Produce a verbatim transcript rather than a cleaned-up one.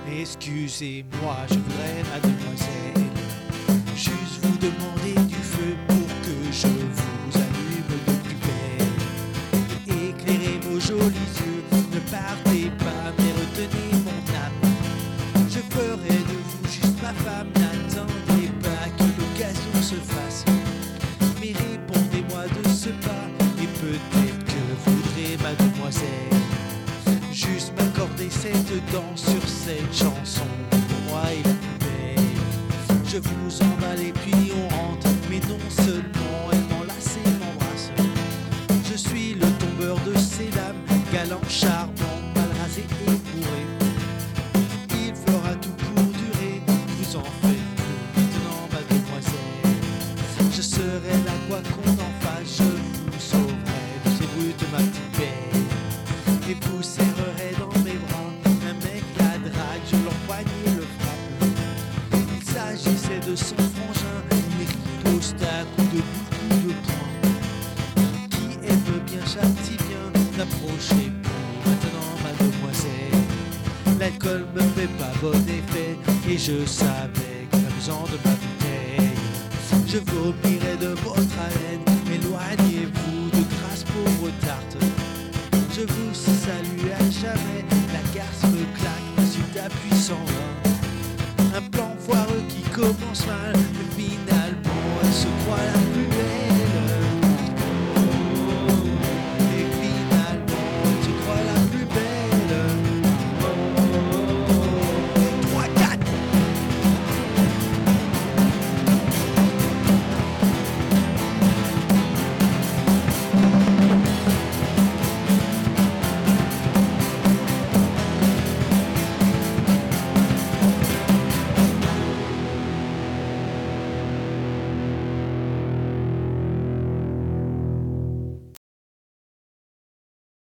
Excusez-moi, je voudrais, mademoiselle, juste vous demander du feu pour que je vous allume de plus belle. Éclairez vos jolis yeux, ne partez pas, mais retenez mon âme. Je ferai de vous juste ma femme, n'attendez pas que l'occasion se fasse. Mais répondez-moi de ce pas, et peut-être que voudrez, mademoiselle, juste m'accorder cette danse sur cette chanson. Pour moi est la plus belle. Je vous emballe et puis on rentre, mais non seulement elle m'enlace et m'embrasse. Je suis le tombeur de ces dames, galant, charmant, mal rasé et bourré. Il fera tout pour durer, vous en faites plus maintenant, mademoiselle. Je serai là quoi qu'on en fasse, je vous sauverai de ces brutes, ma petite belle. Et vous serrerez dans mes bras, un mec la drague, je l'empoigne et le frappe. Il s'agissait de son frangin, il riposte à coups de beaucoup de poing. Qui aime bien châtie bien, n'approchez plus maintenant, mademoiselle. L'alcool me fait pas bon effet, et je savais que besoin de ma bouteille. Je vomirai de votre haleine, éloignez-vous de grâce pauvre tarte. Je vous salue à jamais, la garce me claque, suite à puissant vin. Un plan foireux qui commence mal,